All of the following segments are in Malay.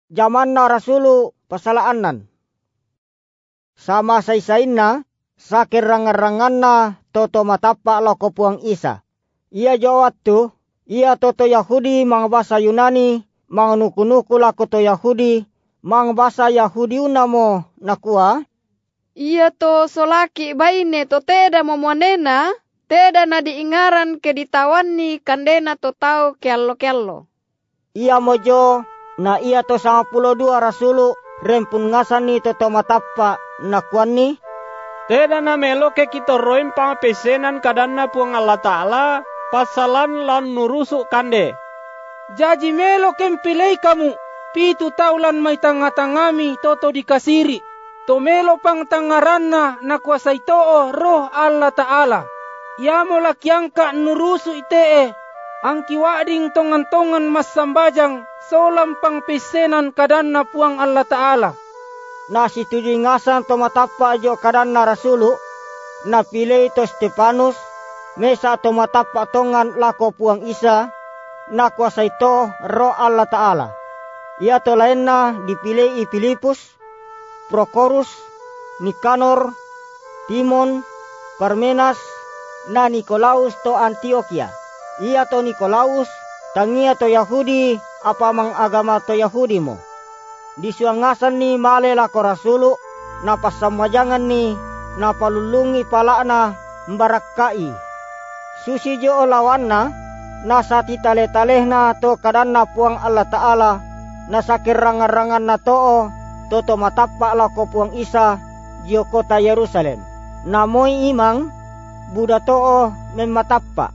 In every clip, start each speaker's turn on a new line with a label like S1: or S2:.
S1: Jamanna rasulu pasalaanan. Sama say-sayna sakir rangan-ranganna toto matapa lako puang Isa. Ia jawat tu, ia toto Yahudi mga basa Yunani, mga nuku-nuku lako to Yahudi, mga basa Yahudi unamo nakua.
S2: Ia to solaki baine to teda momonena, teda na diingaran ke ditawani kandena to tau kello-kello.
S1: Ia mojo na ia to 12 rasulu rempun ngasani toto matapa nakuani.
S3: Teda na melo ke kita roin pangapesenan kadanna puang Allah Ta'ala pasalan lan nurusuk kande.
S4: Jaji melo kempilei kamu, pitu taulan may tanga-tangami toto dikasiri. To melo pang tangaranna na kuasay too roh Allah Ta'ala. Yamo lakyangka nurusu itee, ang kiwading tongan-tongan mas sambajang solam pang pesenan kadanna puang Allah Ta'ala.
S1: Na situdi ngasan to matapa jo kadanna rasulu, na pilih to Stefanus, mesa to matapa tongan lako puang Isa, na kuasay to roh Allah Ta'ala. Ia to lainna dipilih Filipus, Prokorus, Nikanor, Timon, Parmenas, na Nikolaus to Antioquia. Ia to Nikolaus, tangia to Yahudi, apa mang agama to Yahudi mo. Disuangasan ni male lako rasulu, na pasamajangan ni, na palulungi palana mbarakai. Susi jo lawanna, na sati tale-talehna to kadanna puang Allah Ta'ala, na sakir rangan-rangan na too, toto matapa lako puang Isa, jio kota Yerusalem. Namoy imang, Buddha too mematapa.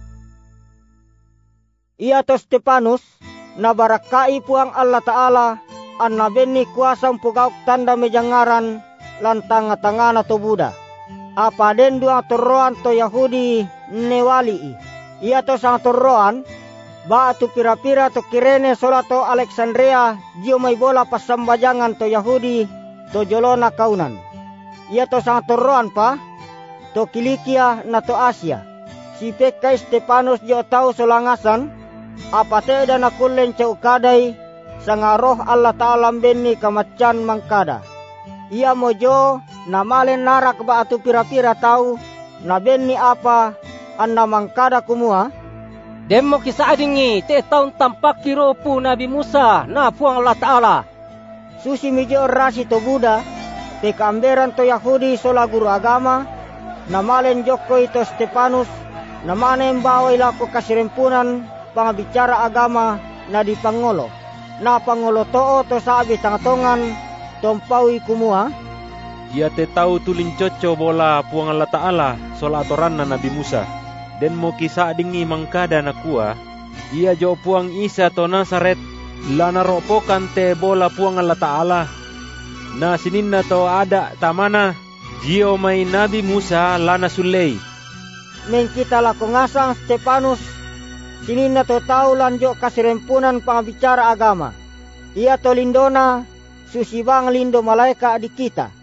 S1: Ia to Stefanus, na barakai puang Allah Ta'ala, an nabeni kuasa pugauk tanda mejangaran, lantang tangana to Buddha. Apa den dua toroan to Yahudi newali. Ia to sang toroan, ba tu pira-pira to Kirene sola to Alexandria, jio may bola pasambajangan to Yahudi, to jolona kaunan. Ia to sang toroan pa, to Kilikia na to Asia. Si Pekka Stefanus jo tau solangasan, apa teda na kulen cau kadai, sanga roh Allah Ta'ala benni kamacan mangkada. Ia mojo na malen narak ba atu pira-pira tau, na benni apa, anna mangkada kumua.
S5: Demo kisah adingi, te taun tampak kiropu Nabi Musa, na puang Allah Ta'ala.
S1: Susi mijo rasi to Buddha, pekamberan to Yahudi sola guru agama, na malen joko ito Stefanus, na manem bawai lako kasirempunan, pangabicara agama na di Pangolo. Na Pangolo too to sabi tangatongan, tompawi kumua.
S3: Ia te tahu tulin coco bola puang Allah Ta'ala sola atoran na Nabi Musa. Dan mo kisah dingi mangkada nakua, ia jo puang Isa to Nazaret, lana ropokan te bola puang Allah Ta'ala. Na sininna to ada tamana, jio may Nabi Musa lana sulei.
S1: Mengkita lako ngasang Stefanus, sininna to tau lanjo kasirempunan pangabicara agama. Ia to lindona, susibang lindo malaika di kita.